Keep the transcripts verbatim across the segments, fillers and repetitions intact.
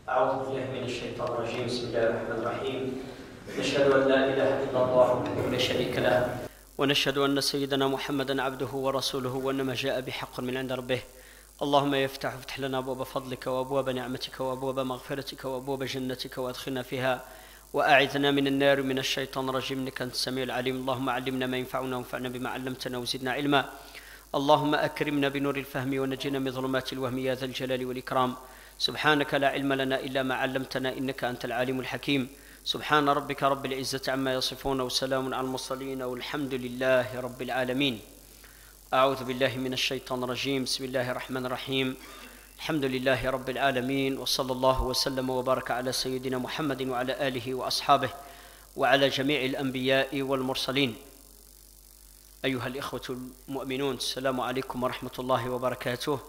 أعوذ بالله من الشيطان الرجيم. بسم الله الرحمن الرحيم. نشهد أن لا إله إلا الله وحده لا شريك له، ونشهد أن سيدنا محمدا عبده ورسوله، وإنما جاء بحق من عند ربه. اللهم يفتح افتح لنا أبواب فضلك وأبواب نعمتك وأبواب مغفرتك وأبواب جنتك وأدخلنا فيها، وأعذنا من النار من الشيطان الرجيم إنك أنت السميع العليم. اللهم علمنا ما ينفعنا وانفعنا بما علمتنا وزدنا علما. اللهم أكرمنا بنور الفهم ونجنا من ظلمات الوهم يا ذا الجلال والإكرام. سبحانك لا علم لنا إلا ما علمتنا إنك أنت العليم الحكيم. سبحان ربك رب العزة عما يصفون وسلام على المرسلين والحمد لله رب العالمين. أعوذ بالله من الشيطان الرجيم. بسم الله الرحمن الرحيم. الحمد لله رب العالمين، وصلى الله وسلم وبارك على سيدنا محمد وعلى آله وأصحابه وعلى جميع الأنبياء والمرسلين. أيها الإخوة المؤمنون، السلام عليكم ورحمة الله وبركاته.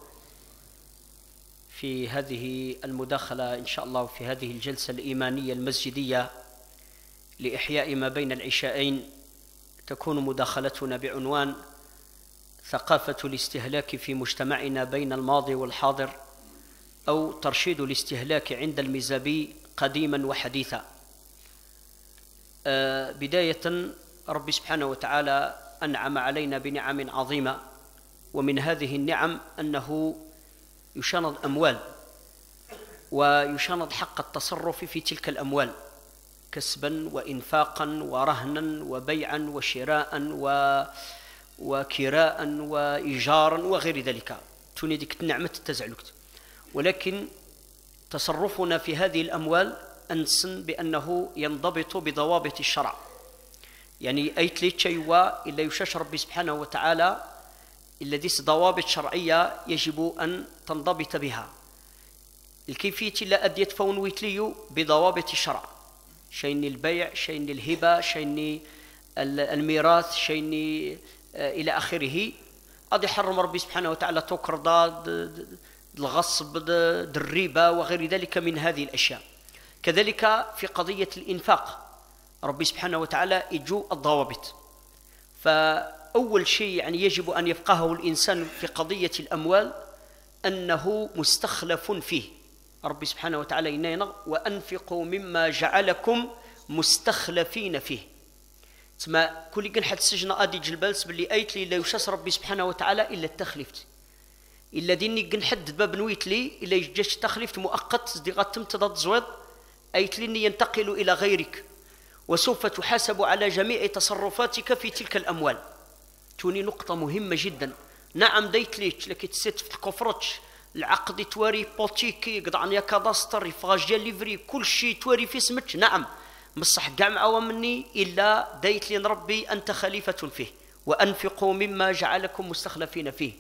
في هذه المداخلة إن شاء الله، في هذه الجلسة الإيمانية المسجدية لإحياء ما بين العشاءين، تكون مداخلتنا بعنوان ثقافة الاستهلاك في مجتمعنا بين الماضي والحاضر، أو ترشيد الاستهلاك عند المزابي قديما وحديثا. آه بداية، رب سبحانه وتعالى أنعم علينا بنعم عظيمة، ومن هذه النعم أنه يشاند أموال، ويشاند حق التصرف في تلك الأموال كسبا وإنفاقا ورهنا وبيعا وشراء و... وكراء وإيجارا وغير ذلك. توني ديك النعمة التزعلك، ولكن تصرفنا في هذه الأموال أنسن بأنه ينضبط بضوابط الشرع. يعني أيت لي تشيوا إلا يشاش ربي سبحانه وتعالى الذي ضوابط شرعية يجب أن تنضبط بها. الكيفية لا أديت فون ويتليو بضوابط الشرع، شين البيع، شين الهبة، شين الميراث، شين إلى آخره. أدي حرم ربي سبحانه وتعالى توكرضا، الغصب، الربا وغير ذلك من هذه الأشياء. كذلك في قضية الإنفاق ربي سبحانه وتعالى يجو الضوابط. فأول شيء يعني يجب أن يفقهه الإنسان في قضية الأموال أنه مستخلف فيه. ربي سبحانه وتعالى ينينا وأنفقوا مما جعلكم مستخلفين فيه. تما كل قن حد السجن أدي جلبالس باللي أيت لي لا يشاس ربي سبحانه وتعالى إلا التخلفت، إلا ديني قن حد باب نويت لي إلا يجيش تخلفت مؤقت صديقات تمتضى زويد، أيت لي ينتقل إلى غيرك، وسوف تحاسب على جميع تصرفاتك في تلك الأموال. توني نقطة مهمة جدا. نعم ديت ليش لكي تسيت في الكفرتش العقد تواري بوتيكي قطعني كاداستر يفاجيا ليفري كل شيء تواري في اسمك. نعم مصح كاع معاوى مني إلا ديت لي ربي أنت خليفة فيه. وأنفقوا مما جعلكم مستخلفين فيه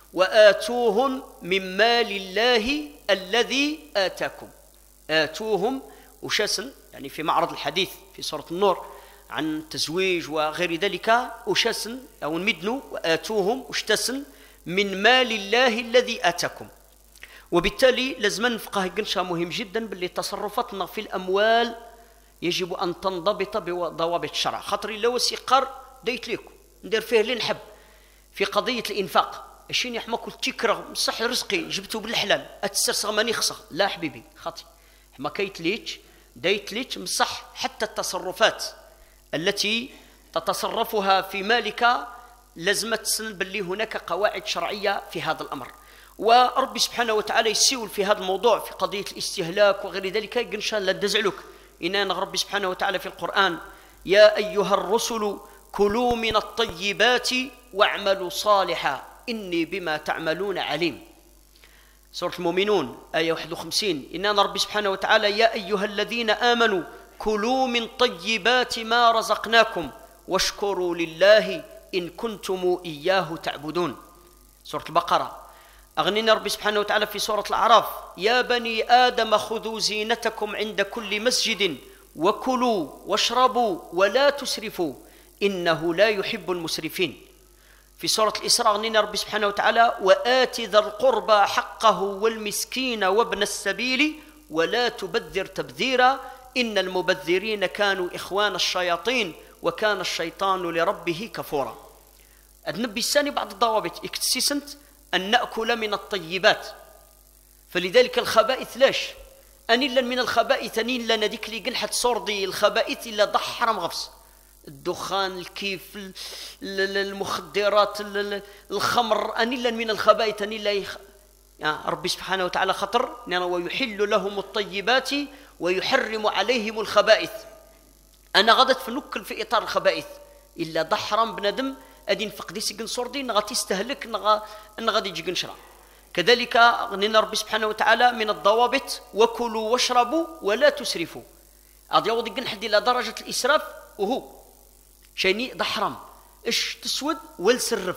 وآتوهم من مال الله الذي آتاكم. آتوهم وشاسن يعني في معرض الحديث في سورة النور عن التزويج وغير ذلك، وشاسن أو نمدنوا وآتوهم وشتسن من مال الله الذي آتاكم. وبالتالي لازم نفقه قنشة مهم جدا باللي تصرفاتنا في الأموال يجب أن تنضبط بضوابط الشرع. خاطري لو سيقر ديت ليكم ندير فيه اللي نحب في قضية الإنفاق. الشين يحمى كل تكره صح رزقي جبته بالحلال أتسرسغ ماني خسر. لا حبيبي خاطي حما كيت ليش ديت ليش مصح. حتى التصرفات التي تتصرفها في مالك لازم تسن باللي هناك قواعد شرعية في هذا الأمر. ورب سبحانه وتعالى يسيول في هذا الموضوع في قضية الاستهلاك وغير ذلك. إن شاء الله دزعلك إن رب سبحانه وتعالى في القرآن يا أيها الرسل كلوا من الطيبات واعملوا صالحا إني بما تعملون عليم. سورة المؤمنون آية واحد وخمسين. إننا رب سبحانه وتعالى يا أيها الذين آمنوا كلوا من طيبات ما رزقناكم واشكروا لله إن كنتم إياه تعبدون. سورة البقرة. أغنينا رب سبحانه وتعالى في سورة الأعراف يا بني آدم خذوا زينتكم عند كل مسجد وكلوا واشربوا ولا تسرفوا إنه لا يحب المسرفين. في سورة الإسراء أغنينا رب سبحانه وتعالى وآت ذا القربى حقه والمسكين وابن السبيل ولا تبذر تبذيرا إن المبذرين كانوا إخوان الشياطين وكان الشيطان لربه كفورا. النبي الثاني بعض الضوابط اكتسسنت أن نأكل من الطيبات. فلذلك الخبائث لاش أنيلا من الخبائث أنيلا نديك لي قنحة صوردي الخبائث إلا ضح حرام غفص الدخان الكيف المخدرات الخمر أنيلا من الخبائث أنيلا يخ... يعني ربي سبحانه وتعالى خطر يعني ويحل لهم الطيبات ويحرم عليهم الخبائث. أنا غدت في نكل في إطار الخبائث إلا ضحرام بندم أدين فقدي سجن صوردي نغا تستهلك نغا نغادي يجي نشرا. كذلك غنينا ربي سبحانه وتعالى من الضوابط وكلوا واشربوا ولا تسرفوا. أضيع وضي حد إلى درجة الإسراف وهو شيني ضحرام إيش تسود والسرف.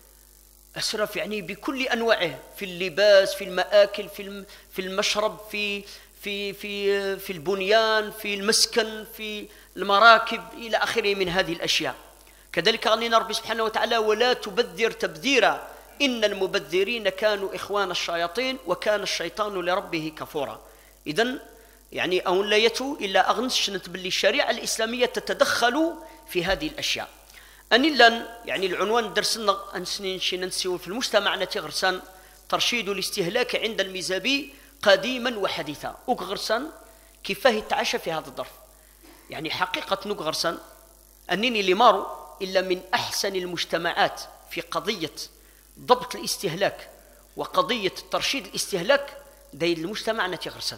أسرف يعني بكل أنواعه في اللباس في المآكل في في المشرب في في في في البنيان في المسكن في المراكب إلى آخره من هذه الأشياء. كذلك غنينا ربي سبحانه وتعالى ولا تبذر تبذيرا إن المبذرين كانوا إخوان الشياطين وكان الشيطان لربه كفورا. إذن يعني أو لا يتو إلا أغنش نتبلي الشريعة الإسلامية تتدخل في هذه الأشياء. أنيلا يعني العنوان درسنا أنسنين شي ننسيو في المجتمع نتي غرسان ترشيد الاستهلاك عند الميزابي قديما وحديثا. أوك غرسان كيفاه يتعاشى في هذا الظرف. يعني حقيقة نوك غرسان أنني لمارو إلا من أحسن المجتمعات في قضية ضبط الاستهلاك وقضية ترشيد الاستهلاك داي المجتمع نتي غرسان.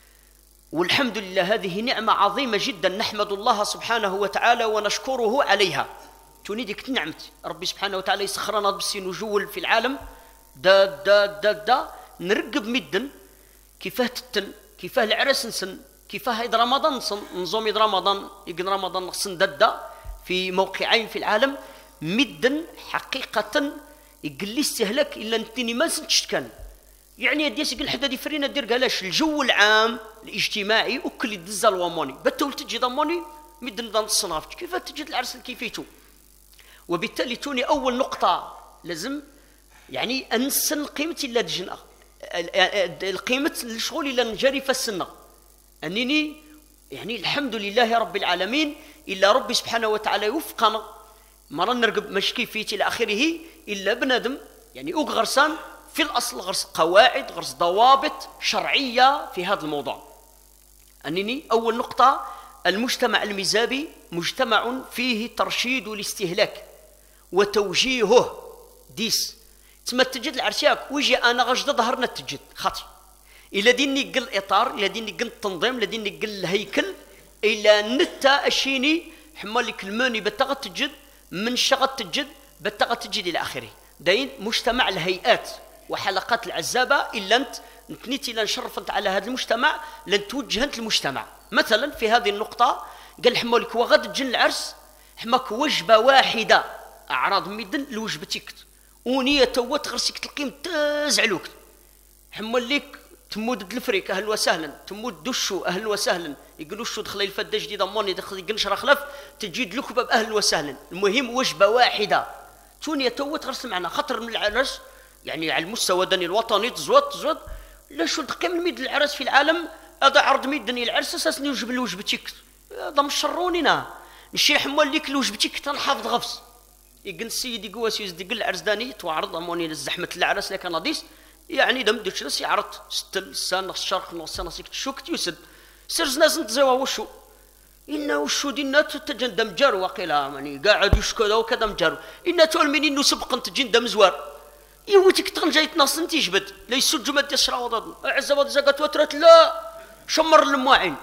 والحمد لله هذه نعمة عظيمة جدا نحمد الله سبحانه وتعالى ونشكره عليها. توني ديك نعمت ربي سبحانه وتعالى يسخرنا بسي نجول في العالم دا دا دا دا نرقب مدن كيفاه تتن كيفاه العرس نسن كيفاه يد رمضان نصن نظام يد رمضان يقن رمضان نصن ددا في موقعين في العالم مدن حقيقة يقل لي استهلاك إلا نتني ما نسنتش كان يعني ديس يقول حدا دي فرينا دير قالاش الجو العام الاجتماعي وكل يدز الواموني بتول تجي ضموني مدن ضم الصناف كيف تجد العرس كيفيتو. وبالتالي توني أول نقطة لازم يعني أنسن قيمة إلا دجنا القيمة الشغل إلا نجري في السنة أنني يعني الحمد لله رب العالمين إلا ربي سبحانه وتعالى يوفقنا مرة نرقب مش كيفية إلى آخره إلا بنادم يعني أوك غرسان في الأصل غرس قواعد غرس ضوابط شرعية في هذا الموضوع. أنني أول نقطة المجتمع الميزابي مجتمع فيه ترشيد الاستهلاك وتوجيهه ديس تما تجد العرسياك ويجي أنا غجد ظهرنا تجد خاطي إلا ديني قل إطار إلا ديني قل التنظيم إلا ديني قل الهيكل إلا نتا أشيني حمالك الماني بتغى تجد من شغط تجد بتغى تجد إلى آخره. داين مجتمع الهيئات وحلقات العزابة إلا أنت نتنيتي لن شرفت على هذا المجتمع لن توجهنت المجتمع. مثلا في هذه النقطة قال حمالك وغد تجن العرس حماك وجبة واحدة أعراض ميدن لوجبتك ونية توت غرسك تلقيم تزعلوك حمالك تمود الفريك أهل وسهلا تمود دشو أهل وسهلا يقولوا شو دخل الفدة جديدة موني دخل قنشر خلف تجيد لك باب أهل وسهلا. المهم وجبة واحدة تونية توت غرس معنا خطر من العرس يعني على المستوى الدني الوطني تزوت تزوت لا شو تقيم ميد العرس في العالم هذا عرض ميدني العرس اساسا يوجب لوجبتك هذا مش شرونينا نشي حمال ليك لوجبتك تنحافظ غفص يقن السيد يقواس يزدق العرس داني توعرض اموني للزحمه العرس لك ناديس يعني دم ديش ناس يعرض ستل سان الشرق نص سنه سيك تشوك يسد سيرز ناس نتزوا وشو إنه وشو دينا تتجن دم جار وقيلا يعني قاعد يشكو وكذا مجار إنه تقول من إنه سبقا تجن دم زوار يوتك تغن جاي تنص انت يجبد ليس الجمد يسرى وضد عزبت زقت وترت لا شمر المواعين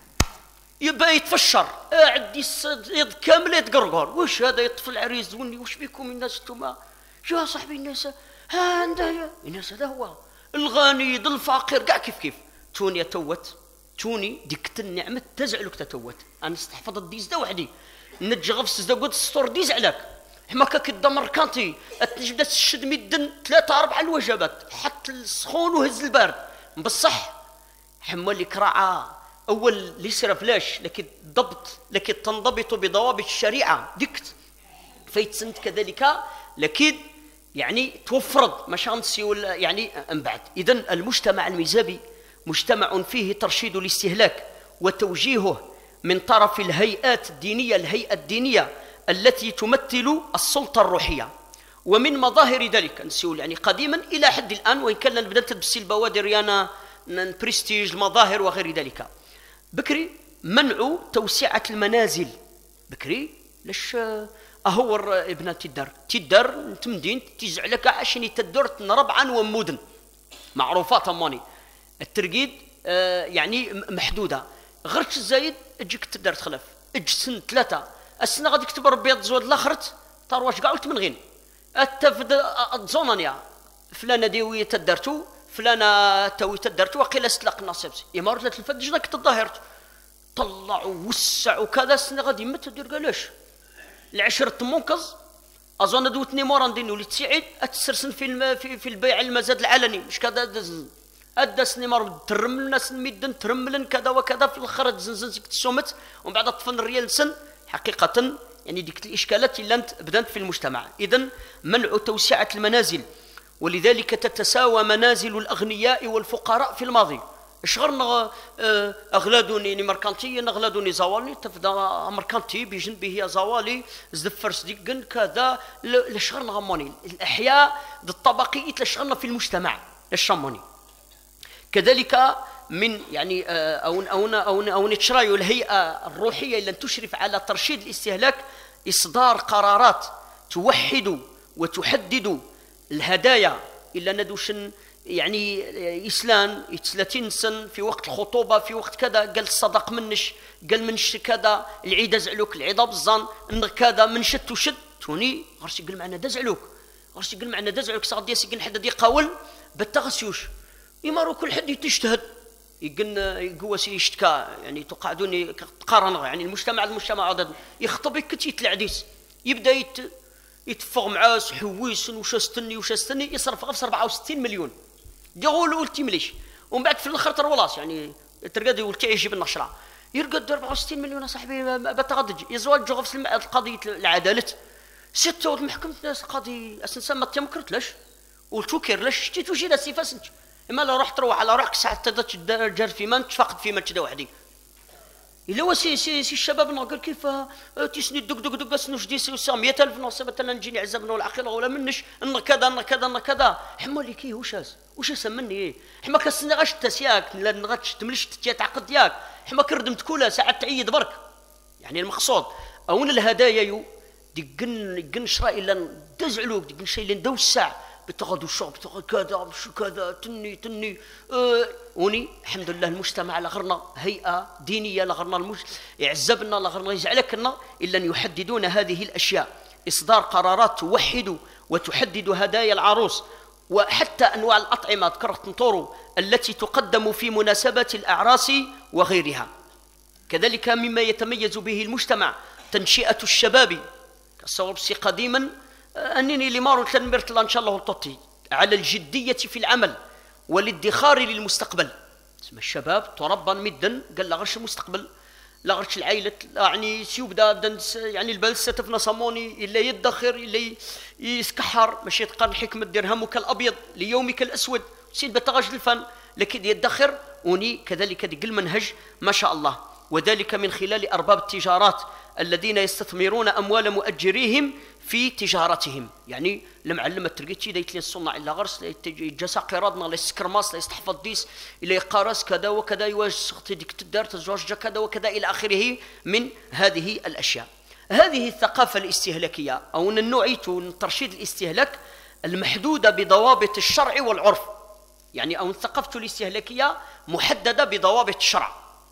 يبقى يتفشر قاعد يد كامل يتقرقر وش هذا يطفي العريس وني وش بيكم الناس انتوما يا صاحبي الناس ها عنده الناس هذا هو الغني ذا الفقير كاع كيف كيف توني توت توني ديك النعمه تزعلك تتوت انا استحفظ الديز دا وحدي نجي غفص دا قلت السطور ديز عليك حماك كدمر كانتي تجبد الشد ميدن ثلاثة أربعة الوجبات حتى السخون وهز البارد بصح حمالك راعى أول ليس فلاش لكن ضبط لكن تنضبط بضوابط الشريعة ديكت فيتسنت كذلك لكن يعني توفرض مشانسي ولا يعني من بعد. إذن المجتمع الميزابي مجتمع فيه ترشيد الاستهلاك وتوجيهه من طرف الهيئات الدينية الهيئة الدينية التي تمثل السلطة الروحية. ومن مظاهر ذلك نسول يعني قديما إلى حد الآن وإن كان بدأت تبسي البوادر أنا برستيج المظاهر وغير ذلك. بكري منع توسعة المنازل. بكري لاش أهور ابن تدار تدار تمدين تيزع لك عشان تدور ربعا ومدن معروفات أماني الترقيد آه يعني محدودة. غرتش الزايد اجيك تدار تخلف اج سن ثلاثة السنة غادي تكتب بيض زود الاخرت ترواش كاع ولت من غين التفد الزونانيا فلانة ديوية تدارتو فلانة توي تدارتو وقيل استلق النصيب يا ما رجلت الفد جناك تظاهرت طلعوا وسعوا كذا السنة غادي مت دير قالش العشرة منقذ اظن دوتني موران دينو اللي تسعيد اتسرسن في الم... في, في البيع المزاد العلني مش كذا دز ادى سنيمار ترمل الناس ميدن ترملن كذا وكذا في الاخر تزنزن سكت السومت ومن بعد طفن الريال سن حقيقه يعني ديك الاشكالات اللي انت بدات في المجتمع. اذا منع توسعه المنازل ولذلك تتساوى منازل الاغنياء والفقراء في الماضي. شغرنا اغلادوني مركانتي اغلادوني زوالي تفدا مركانتي بجنبه زوالي زفرس ديكن كذا لشغرنا غموني الاحياء الطبقي لشغرنا في المجتمع الشموني. كذلك من يعني او او او او نتشرايو الهيئه الروحيه اللي تشرف على ترشيد الاستهلاك اصدار قرارات توحد وتحدد الهدايا الا ندوشن يعني إسلام ثلاثين سن في وقت الخطوبة في وقت كذا قال الصدق منش قال منش كذا العيد زعلوك العيد بالظن ان كذا من شت وشد توني غرسي قال معنا دزعلوك غرسي قال معنا دزعلوك صاد ياسي قال حد يقاول بالتغسيوش يمارو كل حد يتجتهد يقن يقوس يشتكى يعني تقعدوني تقارن يعني المجتمع المجتمع عدد يخطب كتيت العديس يبدا يت يتفق معاه حويس وشاستني وشاستني يصرف غير أربعة وستين مليون يقول قلتي مليش ومن بعد في الاخر تروالاص يعني ترقد يقول يجيب النشره يرقد أربعة وستين مليون يا صاحبي بتغدج يزواج جوف القضيه العداله ستة المحكمة القاضي اساسا ما تمكرتلاش والتوكر لاش شتي توجي لا سيفاس اما لا روح تروح على روحك ساعه تدار في من تفقد في من تدا وحدي الا هو سي سي سي الشباب نقول كيف تسني دق دق دق سنو جدي سي مية ألف نص مثلا نجيني عزبنا ولا اخيرا ولا منش ان كذا ان كذا ان كذا حما لي كي وشاز وش سمني حما كسني غاش تسياك لا نغاتش تملش تعقد ياك حما كردمت كلها ساعه تعيد برك يعني المقصود اون الهدايا يو دقن دقن شرا الا دزعلوك دقن شيء اللي ندوسع بتاخذ الشغل بتاخذ كذا شو كذا تني تني أه وني الحمد لله المجتمع لغرنا هيئه دينيه لغرنا المج... يعزبنا لغرنا يجعلكنا الا ان يحددون هذه الاشياء اصدار قرارات توحد وتحدد هدايا العروس وحتى انواع الاطعمه ذكرت نطورو التي تقدم في مناسبات الاعراس وغيرها. كذلك مما يتميز به المجتمع تنشئه الشباب كالصواب سي قديما أنني لمارو تنمرت ان شاء الله الططي على الجديه في العمل والادخار للمستقبل. اسم الشباب تربى مدا قال لا غيرش المستقبل لا غيرش العائله يعني سيبدا يعني البلسه تفنى صموني الا يدخر الا يسكحر ماشي يتقن حكمه درهمك الابيض ليومك الاسود سيد بتغاج الفن لكن يدخر وني كذلك دي المنهج ما شاء الله وذلك من خلال ارباب التجارات الذين يستثمرون اموال مؤجريهم في تجارتهم. يعني لما علمت ترقيتي دايت لي الصناع الا غرس جسا قراضنا لا يسكرماس لا يستحفظ ديس الا يقارس كذا وكذا يواج سختي ديك تدار تزوج كذا وكذا الى اخره من هذه الاشياء. هذه الثقافه الاستهلاكيه او النوعيه ترشيد الاستهلاك المحدوده بضوابط الشرع والعرف يعني او الثقافه الاستهلاكيه محدده بضوابط الشرع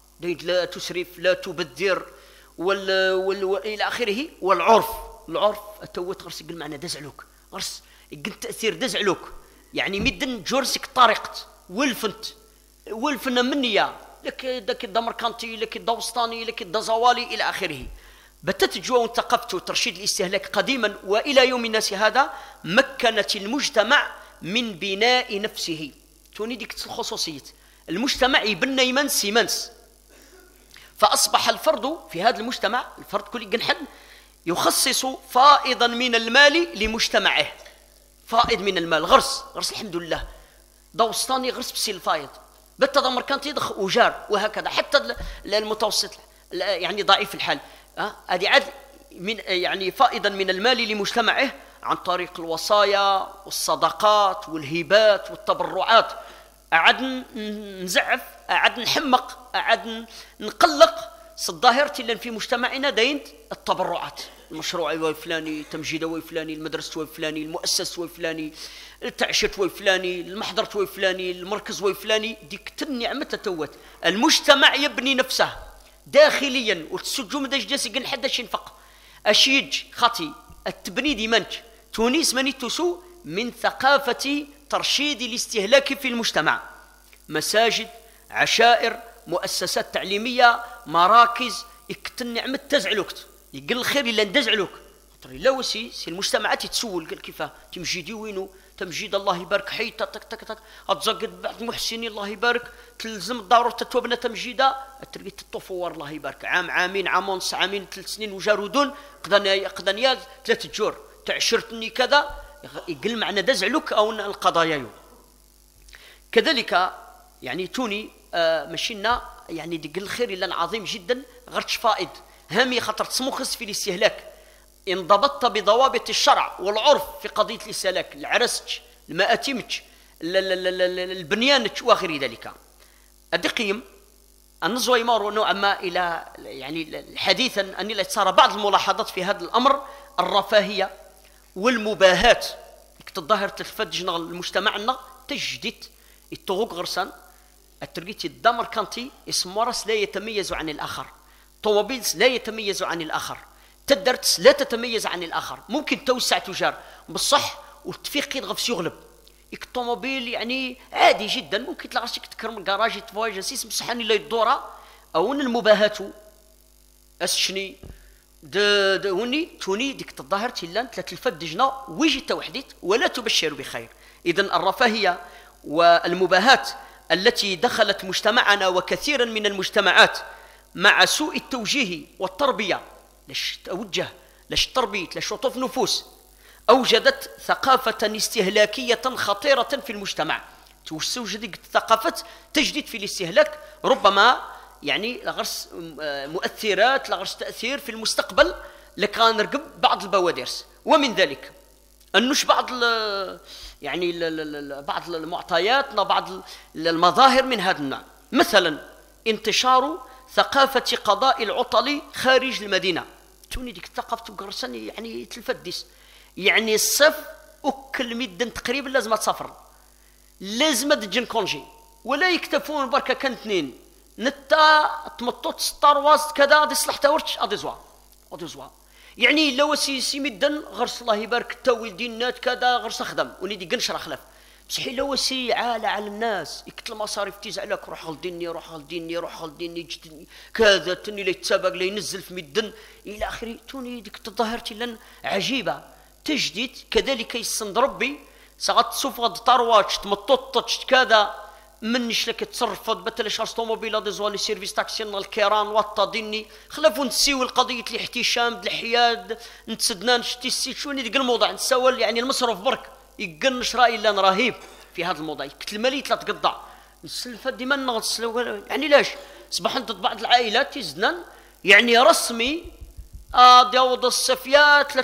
لا تسرف لا تبذر وال... وال... الى اخره والعرف العرف توت غرس يقول معنا دزعلوك غرس يقول تاثير دزعلوك يعني مدن جورسك طارقت ولفنت ولفنا منيا لك داك الدمركانتي لك الدوسطاني لك الدزوالي الى اخره. بتت جوا ثقافته وترشيد الاستهلاك قديما والى يوم الناس هذا مكنت المجتمع من بناء نفسه. توني ديك الخصوصيه المجتمع يبنى يمنس يمنس فاصبح الفرد في هذا المجتمع الفرد كل جنحد يخصص فائضا من المال لمجتمعه. فائض من المال غرس غرس الحمد لله دوسطاني غرس بسي الفائض بالتضمر كانت يضخ وجار وهكذا حتى المتوسط يعني ضعيف الحال هذه عاد من يعني فائضا من المال لمجتمعه عن طريق الوصايا والصدقات والهبات والتبرعات أعد نزعف، أعد نحمق، أعد نقلق الظاهرة اللي في مجتمعنا داين التبرعات، المشروع الفلاني، تمجيد وفلاني، المدرسة وفلاني، المؤسسة وفلاني، التعشير وفلاني، المحضرة وفلاني، المركز وفلاني. ديك النعمة تتوت المجتمع يبني نفسه داخليا والسجوم داش جاسي قن حداش ينفق أشيج خطي التبني ديمانج. تونس مني تسو من ثقافة ترشيد الاستهلاك في المجتمع، مساجد، عشائر، مؤسسات تعليمية، مراكز، يكتن نعمة تزعلوكت يقل الخير إلا ندزعلوك. لا وسي سي المجتمعات يتسول قال كيفاه تمجيدي وينو تمجيد الله يبارك حيطة تك تك تك أتزقد بعض المحسنين الله يبارك تلزم الضرورة تتوبنا تمجيدة تلقي تطفور الله يبارك عام عامين عام ونص عامين ثلاث سنين وجارودون قدنيا قدنيا ثلاثة جور تعشرتني كذا يقل معنا دزعلوك أو القضايا يو. كذلك يعني توني آه مشينا يعني دق الخير إلا عظيم جدا غرتش فائد هامي خطر تسمخص في الاستهلاك. انضبطت بضوابط الشرع والعرف في قضية الاستهلاك، العرسج، المآتمج، البنيانج وغير ذلك. الدقيم النزوة يمر نوعا ما إلى يعني حديثا أن صار بعض الملاحظات في هذا الأمر. الرفاهية والمباهات تظاهر تفجنا المجتمعنا تجديد الطرق غرسان الترقيت الدمر كانتي اسم ورس لا يتميز عن الآخر، طوابيلز لا يتميز عن الآخر، تدرت لا تتميز عن الآخر. ممكن توسع تجار بالصح والتفيق يضغف يغلب الطوموبيل يعني عادي جدا ممكن تلاقيك تكرم الكراج تفواج سيس مسحني لا يدورا او المباهات اسشني د دوني توني ديك الظاهر تيلان ثلاث الفدجنا ويجي توحديت ولا تبشر بخير. اذا الرفاهيه والمباهات التي دخلت مجتمعنا وكثيرا من المجتمعات مع سوء التوجيه والتربيه لاش توجه لاش تربيه لاش شطوف نفوس أوجدت ثقافة استهلاكية خطيرة في المجتمع. توجد ثقافة تجديد في الاستهلاك ربما يعني لغرس مؤثرات لغرس تأثير في المستقبل لكان نرقب بعض البوادرس. ومن ذلك أنش بعض يعني بعض المعطيات بعض المظاهر من هذا النوع، مثلا انتشار ثقافة قضاء العطل خارج المدينة. توني ديك الثقافة تقرسن يعني تلفدس يعني الصف أكل مدن تقريبا لازم تسافر لازم تجن كونجي ولا يكتفون بركة كان اثنين نتا تمطوط ستار واست كذا دي صلح تورش ادي زوا ادي زوا يعني لو سي سي مدن غرس الله يبارك تاول دينات كذا غرس خدم وليدي قنشر خلاف بصحي لو سي عالة على الناس يكتل المصاريف تزعلك روح غلديني روح غلديني روح غلديني جدني كذا تني لي يتسابق لي ينزل في مدن الى اخره. توني ديك تظاهرتي لن عجيبه تجديد. كذلك يسند ربي ساعات صفد طرواتش تمططش كذا منش لك تصرف بتل شارس طوموبيل دي زوالي سيرفيس تاكسينا الكيران وطا ديني خلافو نسيو القضيه الاحتشام الحياد نتسدنا نشتي السيت شوني ديك الموضوع نسول يعني المصرف برك يقنش راي لان رهيب في هذا الموضوع كتل المالي لا تقطع نسلفه ديما نغسلو يعني لاش صباح انت بعض العائلات يزنن يعني رسمي آه داود الصفيات لا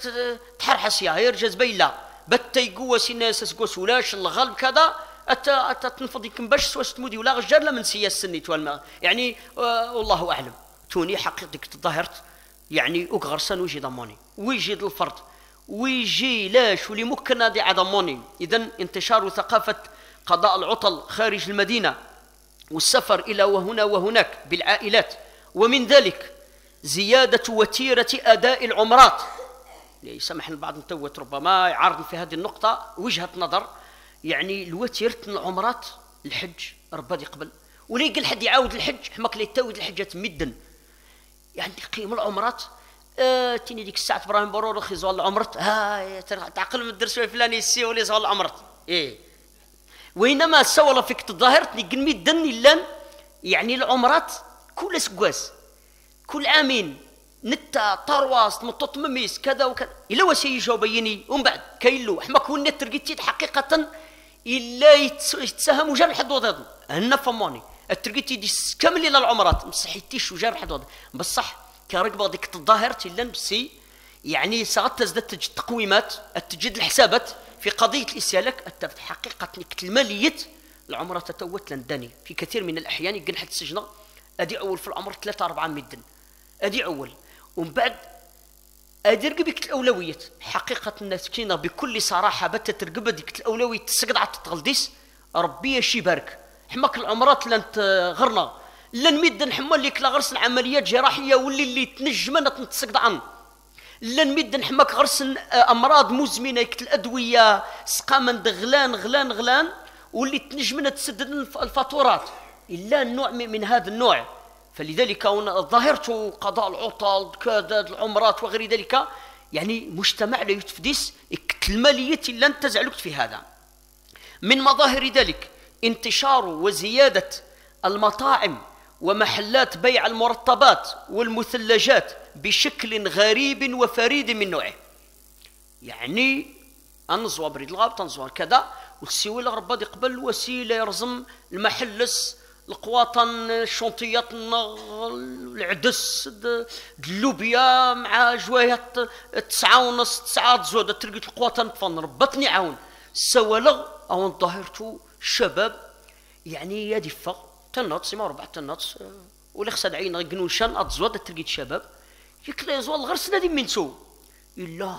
تحرحس يا يرجع زبيله بتا يقوى سيناس قوس ولاش الغلب كذا أتا أتا تنفض يمكن باش سواس تمودي ولا غجر لا من سياس سنيت والما يعني آه والله أعلم. توني حقيقتك تظاهرت يعني أكغرسان ويجي ضموني ويجي الفرد ويجي لاش ولي ممكن نادي عضموني. إذن انتشار ثقافة قضاء العطل خارج المدينة والسفر إلى وهنا وهناك بالعائلات، ومن ذلك زيادة وتيرة أداء العمرات. يسمح البعض نتوت ربما يعارض في هذه النقطة وجهة نظر يعني الوتيرة العمرات الحج ربادي قبل ولا يقل حد يعاود الحج حماك لي تاود الحجات مدا يعني قيم العمرات آه تيني ديك الساعة إبراهيم برور خي زوال العمرت ها تعقل من الدرس الفلاني السي ولي زوال العمرت إيه وإنما سوى فيك تظاهرتني قل مدا إلا يعني العمرات كل سقواس كل عامين نتا طرواس مطط مميس كذا وكذا إلا وسي يجاوبيني ومن بعد كايلو حماك والنت ترقيتي حقيقة إلا يتساهم وجار حد وضعض هنا فماني الترقيتي دي كامل إلى العمرات مصحيتيش وجار حد وضعض بصح كرقبة ديك تظاهر تيلان بسي يعني ساعات تزداد تجد تقويمات تجد الحسابات في قضية الاستهلاك حقيقة نكت المالية العمره تتوت لنداني في كثير من الاحيان يقن حد السجنه ادي اول في العمر ثلاثة أربعة مدن ادي اول ومن بعد ادير بك الاولويات حقيقه الناس كاينه بكل صراحه بت ترقب ديك الاولويات تسقط على تغلديس ربي يشي يبارك حماك العمرات لن غرنا لن مد نحمل لك لا غرس العمليات جراحيه واللي اللي تنجمنا تسقط عن لن مد نحماك غرس امراض مزمنه يكت الادويه سقاما غلان غلان غلان واللي تنجمنا تسدد الفاتورات الا النوع من هذا النوع. فلذلك ظاهرة قضاء العطل كذا العمرات وغير ذلك يعني مجتمع لا يتفديس المالية لن تزعلك في هذا. من مظاهر ذلك انتشار وزيادة المطاعم ومحلات بيع المرطبات والمثلجات بشكل غريب وفريد من نوعه. يعني أنزوا بريد الغاب تنزوا كذا والسيولة رباد يقبل وسيلة يرزم المحلس القواطن الشونطيات العدس اللوبيا مع جوايات تسعة ونص تسعة زود تلقيت القواطن تفن ربطني عاون السوالغ او ظاهرته الشباب يعني يدي فق تنط سيما ربع تنط ولا خصها عين قنوشان اتزود تلقيت شباب يكلا يزوال غير سنادي من سو الا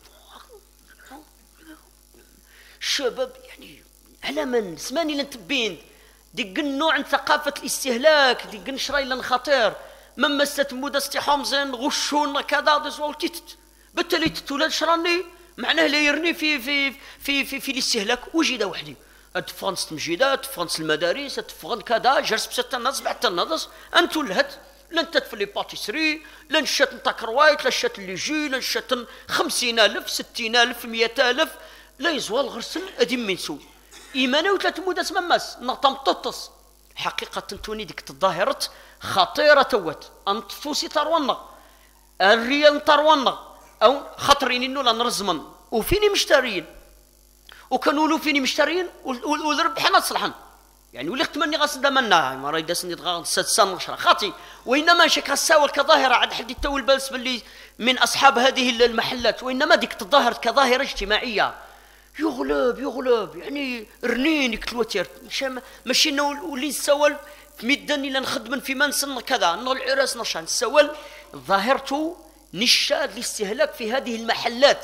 الشباب يعني على من سماني لنتبين ديك النوع من ثقافة الاستهلاك ديك نشراي لن خطير من مست مودا استحامزن غشون كذا دزول تيت بالتالي تولد شراني معناه لا يرني في في في في, في الاستهلاك وجيده وحدي اتفرنس تمجيدات تفرنس المدارس تفرن كذا جرس بست الناس بعد الناس انتو لهت لن تدفل لي باتيسري لن شات نتا كروايت لا شات اللي جي لن شات خمسين ألف ستين ألف مئة ألف لا يزوال غرسل اديم من سوء إيمانه وثلاث مودة مماس نغطم تطس حقيقة توني ديك تظاهرت خطيرة توت أنطفوسي ترونا الريال ترونا أو خطرين إنه لنرزمن وفيني مشترين وكانوا فيني مشترين والربح نصلحن يعني ولي تمني غاسل دمنا ما رايد سني تغا ست سنة عشرة خاطي وإنما شك الساول كظاهرة عاد حد يتو البلس باللي من أصحاب هذه المحلات وإنما ديك تظاهر كظاهرة اجتماعية يغلب يغلب يعني رنين كتلوتير ماشي انه ولي نسول في ميدان الا نخدم في منسن كذا نو العراس نشان نسول ظاهرته نشاد الاستهلاك في هذه المحلات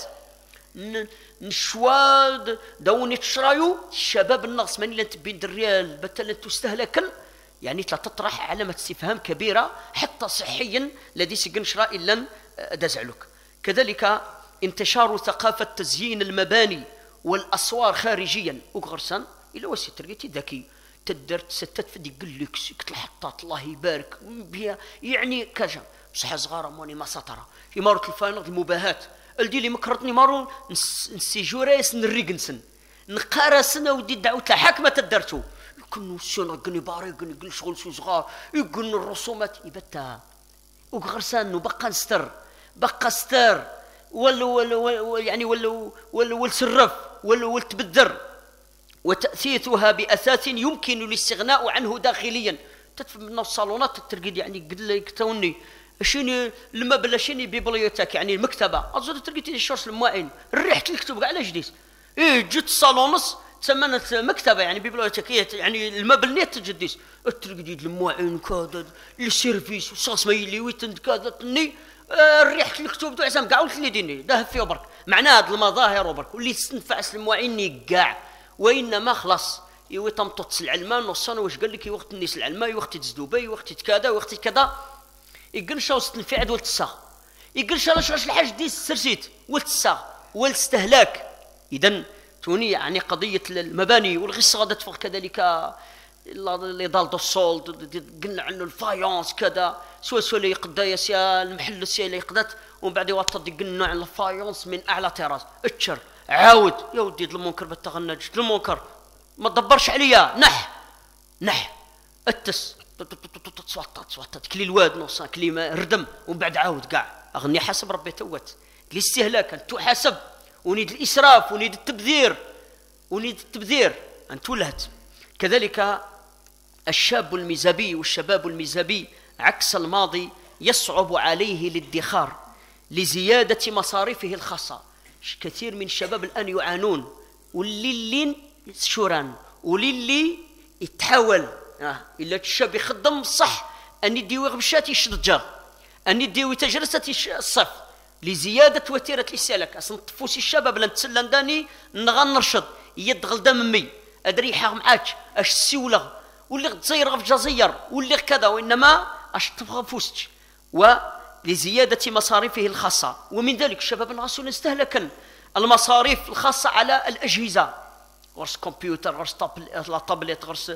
نشواد دوني تشرايو الشباب الناس من لن تبين الريال بتلا تستهلكن يعني تطرح علامة استفهام كبيرة حتى صحيا الذي سيكون شراء الا دزعلك. كذلك انتشار ثقافة تزيين المباني والاسوار خارجيا وغرسان الى وسي تلقيتي ذكي تدرت ستات فدي قلكس الحطات الله يبارك بها يعني كذا بصح صغار موني ما سطره في مارة الفاينل المباهات الدي لي مكرتني مارو نسي جوريس نريقنسن نقارسنا ودي دعوت حكمه تدرتو يكون سينا قني باري قني قل شغل سو صغار يقول الرسومات يبتا وغرسان وبقى نستر بقى ستر ولا ولا يعني ولا ولا والسرف ولا والتبذر وتأثيثها بأثاث يمكن الاستغناء عنه داخليا تدفع من الصالونات تلقى يعني قد لك توني شيني المبلغ شيني بيبليوتيك يعني المكتبه اظن تلقيتي الشرس المعين ريحه الكتب كاع على جديد ايه جت الصالونس تسمنت مكتبه يعني بيبليوتيكيه يعني المبلغ تجديس تلقى المعين كذا السيرفيس وصاص ما يلي ويتند كذا تني ريحه الكتب دو عزام كاع ولت لي ديني ده فيه برك معناه هاد المظاهر وبرك واللي تنفع المعين كاع وانما خلاص يوي تمطط العلمان نصنا واش قال لك وقت الناس العلماء وقت تزدوبي وقت كذا وقت كذا يقول شا وسط الفعل والتسا يقول شا لاش الحاج دي السرسيت والتسا والاستهلاك. اذا توني يعني قضيه المباني والغصه غادا تفرق كذلك اللي ضال دو الصول قلنا عنه الفايونس كذا سوا سوا اللي يقدا يا المحل السي اللي يقدات ومن بعد يوطد قلنا عن الفايونس من اعلى تراس اتشر عاود يا ودي المنكر بالتغنج المنكر ما تدبرش عليا نح نح التس تصوتات تصوتات كلي الواد نص كلي ما ردم ومن بعد عاود كاع اغني حسب ربي توت الاستهلاك ان تحاسب ونيد الاسراف ونيد التبذير ونيد التبذير ان تولهت. كذلك الشاب المزابي والشباب المزابي عكس الماضي يصعب عليه الادخار لزيادة مصاريفه الخاصة. كثير من الشباب الآن يعانون واللي اللي شوران واللي يتحاول آه. إلا الشاب يخدم صح أن يديوي غبشات يشد جار، أن يديوي تجرسة الصف لزيادة وتيرة الاستهلاك. أصلا طفوسي الشباب لن تسلن داني نغان نرشد يدغل دم مي أدري حاغ معاك أش السيولة واللي تزير غف جزير واللي كذا، وإنما أش تبغى فوستش ولزيادة مصاريفه الخاصة. ومن ذلك الشباب الغسول استهلكا المصاريف الخاصة على الأجهزة، غرس كمبيوتر، غرس طابلت، غرس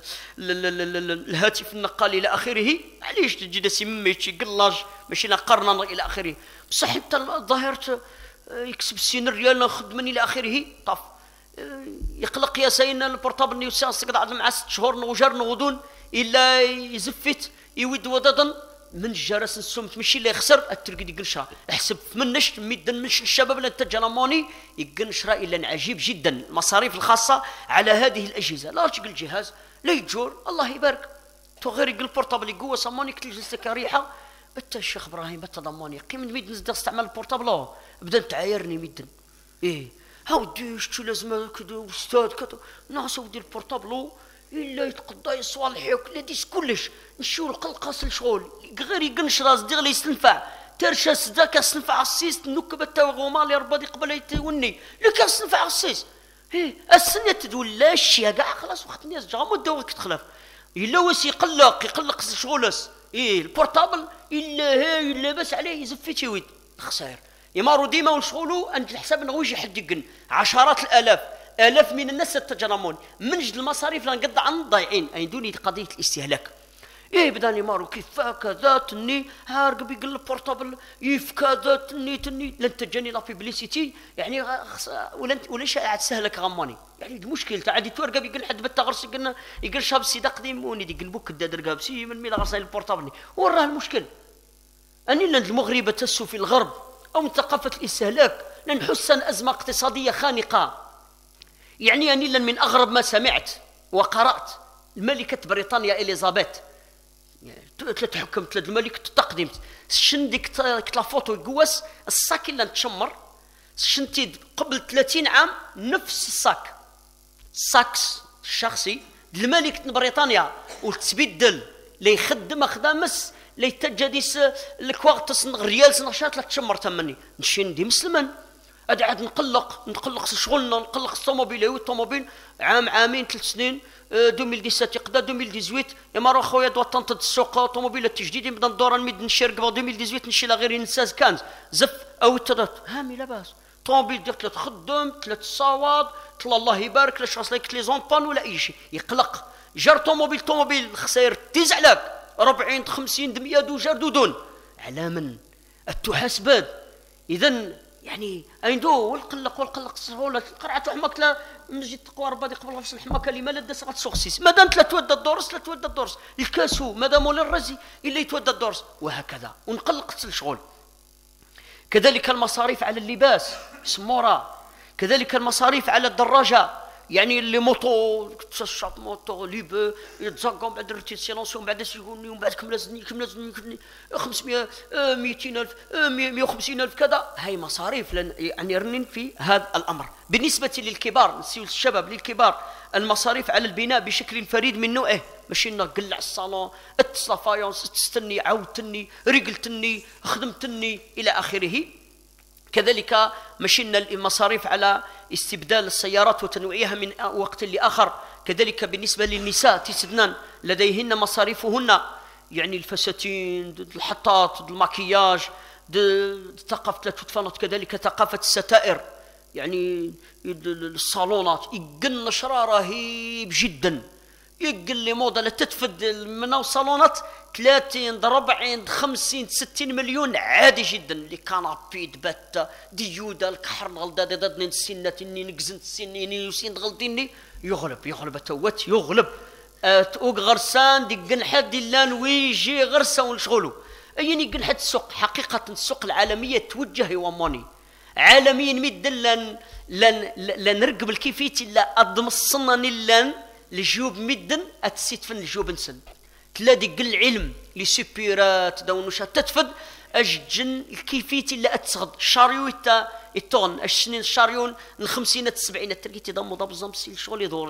الهاتف النقال إلى آخره. علاش تجي داسي ميتشي قلاج ماشي قرنا إلى آخره. بصح حتى الظاهرة يكسب ستين ريال ناخذ من إلى آخره. طاف يقلق يا سيدنا البورتابل نيوسان سقط مع ست شهور نوجر نغدون إلا يزفت يود وددا من جرس السمت ماشي اللي يخسر الترقي يقنشها احسب منش ميدن مش الشباب اللي تجرموني يقنشرا الا عجيب جدا المصاريف الخاصه على هذه الاجهزه. لا تقول الجهاز لا يجور الله يبارك تو غير يقول البورتابل يقوى صموني كل جلستك ريحه بتا الشيخ ابراهيم بتا ضموني قيم ميدن نزيد استعمل البورتابل بدا تعايرني ميدن ايه هاودي شتو لازم كذا استاذ كذا ناس ودي البورتابل الا يتقضى يصالحك لا ديس كلش نشوف القلقاس الشغل غير يقنش راس دير لي يستنفع ترشا سدا كاستنفع السيس نكبه توغوما اللي ربادي قبل يتوني لا كاستنفع السيس ايه السنه تدول لا شي كاع خلاص وقت الناس جامو داوك تخلف الا واش يقلق يقلق شغلس ايه البورتابل الا هاي لاباس عليه يزفي تيويد خسائر يمارو ديما ونشغلو انت الحساب نغويش حد يقن عشرات الالاف آلاف من الناس يتجرمون من جد المصاريف اللي نقد عن ضايعين أي دوني قضية الاستهلاك. إيه بداني مارو كيف كذا تني هارق بيقل البورتابل يف كذا تني تني لن تجاني لا بيبليسيتي يعني ولا ولا شيء سهلك غماني يعني المشكل تاع عادي تورقه بيقل حد بالتغرس يقلنا يقل شاب سي قديم وني دي قلبوك الدادر قابسي من ميلا غرسان البورتابل وراه المشكل أني لن المغرب تسو في الغرب أو من ثقافة الاستهلاك لن حسن أزمة اقتصادية خانقة. يعني أني لن من أغرب ما سمعت وقرأت الملكة بريطانيا إليزابيث ثلاث حكم ثلاث الملكة تقدمت شندك لافوتو يقوس الساك اللي نتشمر شنتي قبل ثلاثين عام نفس الساك الساكس الشخصي الملكة بريطانيا وتبدل لي يخدم خدامس لي تجديس الكواغتس ريال سنشات لا تشمر تمني نشندي مسلمان هذا عاد نقلق نقلق شغلنا نقلق الطوموبيل هو الطوموبيل عام عامين ثلاث سنين ألفين وسبعة يقدا ألفين وثمانية يا مارو خويا دوا تنطد السوق طوموبيل التجديد نبدا ندور نمد نشير قبل ألفين وثمانية نشي لا غير نساز كان زف او تدات هامي لاباس طوموبيل ديال ثلاث خدم ثلاث صواد طلع الله يبارك لا شخص لك لي زونبان ولا اي شيء يقلق جار طوموبيل طوموبيل خسائر تزعلك أربعين خمسين مية دو جار دودون على من التحاسبات اذا يعني ايندو والقلق والقلق سهوله قرعه حماك لا مسجد تقوى ربادي قبل غفص الحماك اللي لا داس غتسوقسيس مادام لا تودى الدورس لا تودى الدورس الكاسو مادام ولا الرزي الا يتودى الدورس وهكذا ونقلق الشغل. كذلك المصاريف على اللباس سمورة، كذلك المصاريف على الدراجه يعني اللي موطو تشاط موطو ليب يتزقم بعد رتي سيلونسيون بعد يقولني ومن بعد كم لازمني كم لازمني خمسمية مئتين ألف مئة وخمسين ألف كذا هاي مصاريف لن يعني رنين في هذا الأمر. بالنسبة للكبار نسيو الشباب للكبار المصاريف على البناء بشكل فريد من نوعه ماشي نقلع الصالون اتصل فايونس تستني عاودتني رجلتني خدمتني إلى آخره. كذلك مشينا المصاريف على استبدال السيارات وتنويعها من وقت لآخر. كذلك بالنسبة للنساء تسدنان لديهن مصاريفهن يعني الفساتين الحطات المكياج ثقافة لا تدفنت. كذلك ثقافة الستائر يعني الصالونات يقل شرا رهيب جدا يقل لي موضة لا تتفد من الصالونات ثلاثين أربعين خمسين ستين مليون عادي جدا اللي كان بيد باتا ديودا الكحر غلدا ضدني السنة اني نقزن السنيني وسين غلطيني يغلب يغلب توت يغلب اوغ غرسان دي قنحات ديلان ويجي غرسان ونشغلو ايني قنحات السوق حقيقة السوق العالمية توجه وموني عالميا مدن لن لن لن نرقب الكيفية لا أضمصنا لن لجيوب مدن أتسيت فن الجيوب نسن تلادي قل علم لسبيرات دونوشا تتفد أجن الكيفية لا أتسغد شاريو إتا التون الشنين الشاريون الخمسينات السبعينات تلقيتي ضمو ضب زمسي الشغل يدوريا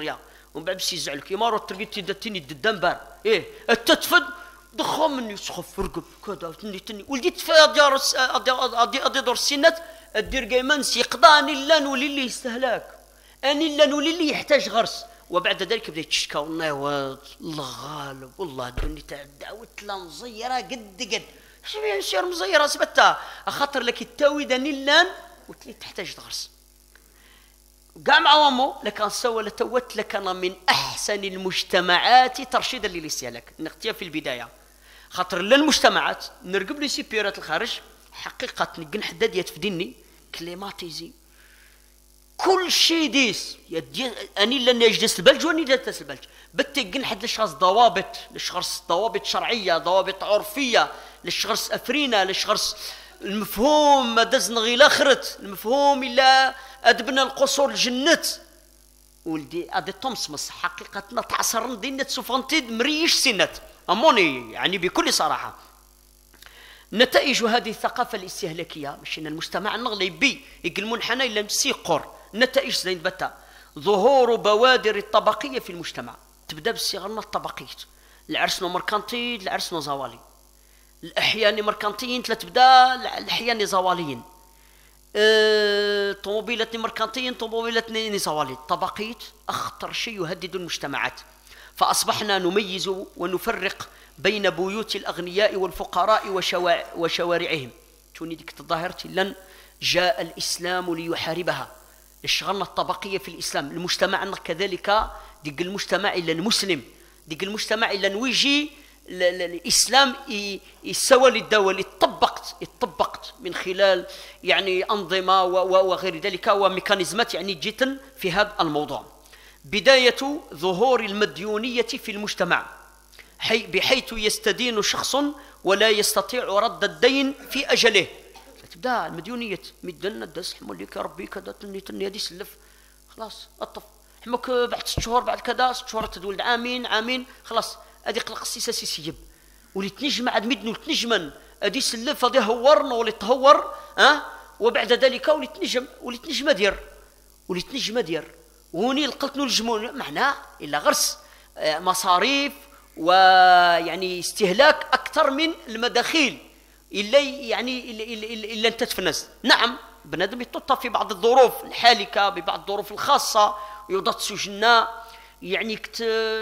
ومن بعد باش يزعلك يمارو تلقيتي دتني الدم بار ايه التتفد ضخم مني سخف رقب كذا تني تني ولديت في ديار ادي ادي دور السنات الدير قيمانس يقضاني لا نولي اللي يستهلاك اني لا نولي اللي يحتاج غرس. وبعد ذلك بدا يتشكى والله الله غالب والله الدنيا تاع دعوت لا مزيره قد قد شنو سير مزيره سبتها اخاطر لك التاوي داني لان وتلي تحتاج تغرس كاع مع وامو لكان سوى لتوت لك انا من احسن المجتمعات ترشيدا للاستهلاك نختيها في البدايه خاطر للمجتمعات نرقب لي سيبيرات الخارج حقيقه نقن حداديات في ديني كليماتيزي كل شيء ديس اني لن يجلس البلج واني جلس البلج بتقن حد لشخص ضوابط لشخص ضوابط شرعيه ضوابط عرفيه لشخص افرينا لشخص المفهوم ما دزنا غير الاخرت المفهوم الا ادبنا القصور الجنت ولدي ادي تمصمص حقيقتنا تعصرن دينة سوفانتيد مريش سنت اموني يعني بكل صراحه. نتائج هذه الثقافه الاستهلاكيه مش ان المجتمع نغلي بي يقل منحنى الا سيقر نتائج زين بتا ظهور بوادر الطبقيه في المجتمع تبدا بالصغرنا الطبقيه العرس مركانتي العرس زوالي الاحيان مركانتيين تبدا الاحيان زواليين أه، طوموبيلات مركانتيين طوموبيلات نزوالي طبقيه اخطر شيء يهدد المجتمعات فاصبحنا نميز ونفرق بين بيوت الاغنياء والفقراء وشوارع وشوارعهم توني ديك الظاهرة لن جاء الاسلام ليحاربها اشغلنا الطبقيه في الاسلام المجتمع كذلك ديك المجتمع الا المسلم ديك المجتمع الا نويجي الاسلام يسوى للدول اتطبقت اتطبقت من خلال يعني انظمه وغير ذلك وميكانيزمات يعني جدا في هذا الموضوع. بدايه ظهور المديونيه في المجتمع حي بحيث يستدين شخص ولا يستطيع رد الدين في اجله تبدا المديونيه مدنا الدس حموليك يا ربي كذا تني تني هذه سلف خلاص اطف حمك بعد ست شهور بعد كذا ست شهور تولد عامين عامين خلاص ادي قلق السياسي سيجب ولي تنجم عاد مدنو تنجمن ادي سلف هذه هورنا ولي تهور ها أه؟ وبعد ذلك ولي تنجم ولي تنجم دير ولي تنجم دير وني لقيتنو الجمهور معناه الا غرس مصاريف ويعني استهلاك اكثر من المداخيل الا يعني الا انت تفنس. نعم بنادم يتطى في بعض الظروف الحالكه ببعض الظروف الخاصه يوضع سجنا يعني كت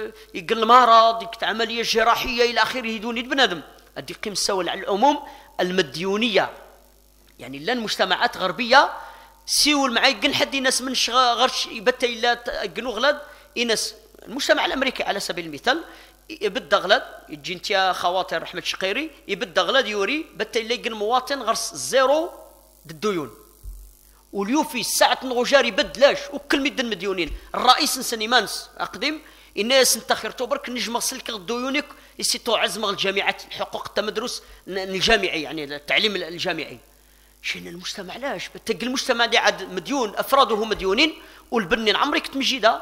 يقل مرض كت عمليه جراحيه الى اخره دون بنادم ادي قيم سوى على العموم المديونيه يعني لا المجتمعات غربيه سيول معاي قن حد ناس من غرش يبت الا قنو غلاد ينس المجتمع الامريكي على سبيل المثال يبدا غلاد يجي انت خواطر احمد شقيري يبدا غلاد يوري بت الا يقن مواطن غرس زيرو الديون واليوفي ساعة نغجار يبدلاش وكل مدن مديونين الرئيس نسنيمانس اقدم الناس انت خيرتو برك نجم سلك ديونك يسيتو عزم الجامعات الحقوق التمدرس الجامعي يعني التعليم الجامعي شين المجتمع لاش بتلقى المجتمع اللي عاد مديون افراده مديونين والبنين عمرك تمجيده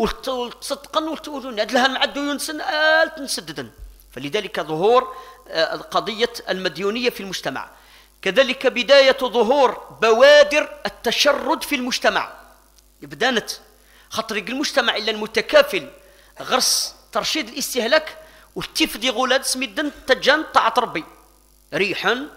وتصدقن وتقولون لها مع الديون سن تنسددن. فلذلك ظهور قضية المديونية في المجتمع كذلك بداية ظهور بوادر التشرد في المجتمع بدانت خاطر المجتمع إلا المتكافل غرس ترشيد الاستهلاك والتفدي غولاد سميدن تجان طاعة ربي ريحا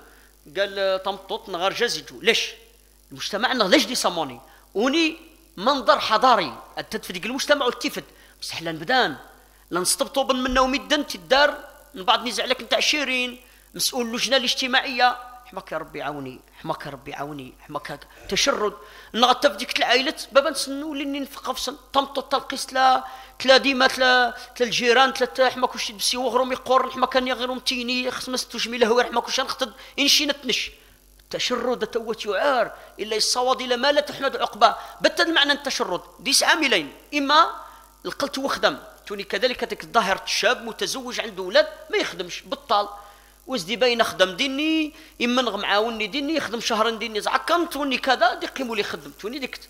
قال طمطط نغار جازجو ليش المجتمع ليش دي ساموني وني منظر حضاري التدفدق المجتمع والتفد بس حلا بدان لنستبطوا بن منه ومدن تدار من بعد نزع لك نتاع شيرين مسؤول اللجنه الاجتماعيه حماك يا ربي عاوني حماك يا ربي عاوني حماك هكا تشرد نغطف ديك العائله بابا نسنو لي نفقف سن طمطط تلقيس لا تلا ديما تلا تلا الجيران تلا حماك واش تبسي وغرم يقور حماك كان غير تيني خصنا ستوجمي له حماك واش نخطد انشي نتنش التشرد توت يعار الا الصواد الى ما لا تحمد عقبه بتد معنى التشرد ديس عاملين اما القلت وخدم توني كذلك ديك الظاهره الشاب متزوج عنده اولاد ما يخدمش بطال وزدي باين خدم ديني اما نغ معاوني ديني يخدم شهرين ديني زعكم توني كذا دي قيموا لي خدم توني ديك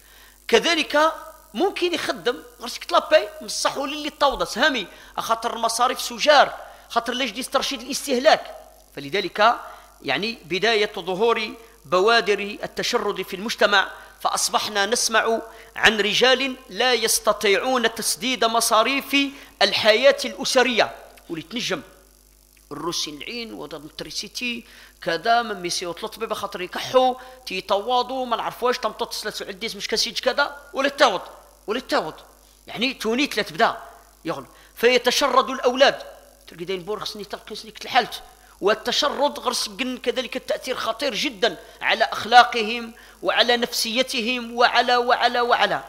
كذلك ممكن يخدم غير كلابي مصحوا لي اللي طوضت هامي خاطر المصاريف سجار خاطر ليش دي ترشيد الاستهلاك. فلذلك يعني بداية ظهور بوادر التشرد في المجتمع فأصبحنا نسمع عن رجال لا يستطيعون تسديد مصاريف الحياة الأسرية، ولتنجم الروسي العين ودريسيتي كذا من ميسيو طلطبي بخاطر يكحوا تيطوضوا ما نعرفوش تمطط سلسو عديس مش كاسيج كذا ولا تاوض ولا تاوض يعني تونيت لا تبدا يغل فيتشرد الأولاد تلقي داين بور خصني تلقي سنيك الحالت. والتشرد غرس كذلك التأثير خطير جدا على أخلاقهم وعلى نفسيتهم وعلى وعلى وعلى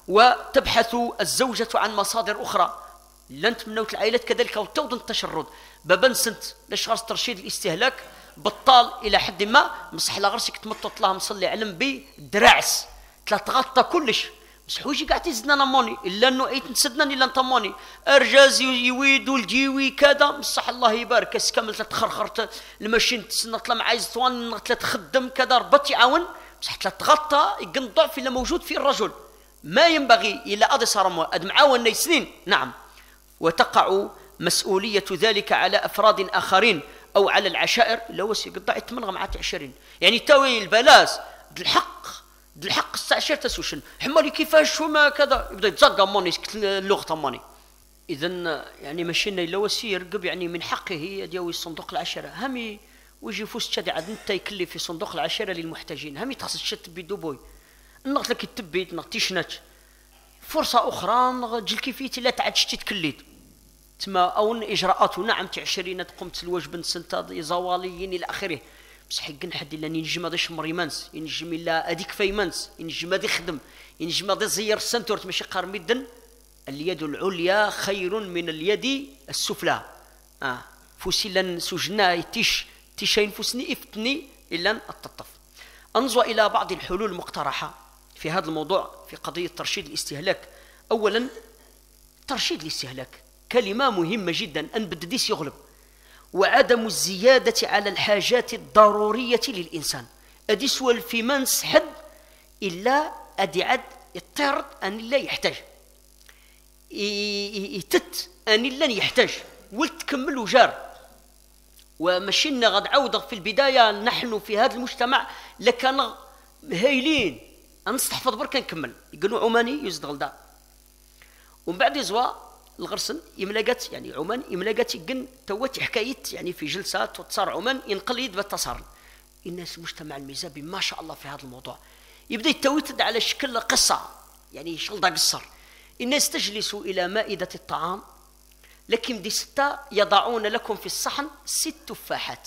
وتبحث الزوجة عن مصادر أخرى. لن تمنوت العائلات كذلك وتوضن التشرد بابن سنت لاشخاص ترشيد الاستهلاك بطال إلى حد ما مصح لا غرسك تمطط لها مصلي علم بالدراعس تلا تغطى كلش بس حوجي قاعد تزدنا نموني الا انه عيت نسدنا الا نطموني ارجاز يويد والجيوي كذا مصح الله يبارك كامل تخرخرت الماشين تسنى طلع معايز ثوان تخدم كذا ربط يعاون بصح تغطى يقن ضعف الا موجود في الرجل ما ينبغي الى ادي صار اد معاون سنين نعم. وتقع مسؤوليه ذلك على افراد اخرين او على العشائر لو يقطع يتمنغ مع عشرين يعني تاوي البلاس الحق الحق السعشير تسوشن حمالي كيفاش وما كذا يبدا يتزقى موني اللغه موني. اذا يعني ماشينا يلوسي يرقب يعني من حقه يديوي صندوق العشره همي ويجي فوس شادي عاد انت يكلي في صندوق العشره للمحتاجين همي تخص شت بيدوبوي نقط لك التبيت نقطيشنات فرصه اخرى جل كيفيتي لا تعاد شتي تكليد تما او اجراءات نعم تاع عشرين قمت الواجب نسنت زواليين الى اخره بصح يقن حد الا ينجم هذا شمري مانس ينجم الا هذيك فايمانس ينجم هذا يخدم ينجم هذا يزير السنتور ماشي قار مدن اليد العليا خير من اليد السفلى اه فوسيلا سجنا يتيش تيشين فوسني افتني الا التطف. انظر الى بعض الحلول المقترحه في هذا الموضوع في قضيه ترشيد الاستهلاك. اولا ترشيد الاستهلاك كلمه مهمه جدا ان بدديس يغلب وعدم الزيادة على الحاجات الضرورية للإنسان أدي سوال في منس حد إلا أدي عد يضطر أن لا يحتاج يتت أن لا يحتاج وتكمل جار. ومشينا غد عوضة في البداية نحن في هذا المجتمع لكان هايلين نستحفظ بركة نكمل يقولوا عماني يزد غلدا ومن بعد يزوا الغرسن يملقت يعني عمان يملقت يقن توت حكايه يعني في جلسات وتصار عمان ينقل يد بالتصارن الناس المجتمع الميزابي ما شاء الله في هذا الموضوع يبدا يتوتد على شكل قصه يعني شغل دا قصر. الناس تجلس الى مائده الطعام لكن دي سته يضعون لكم في الصحن ست تفاحات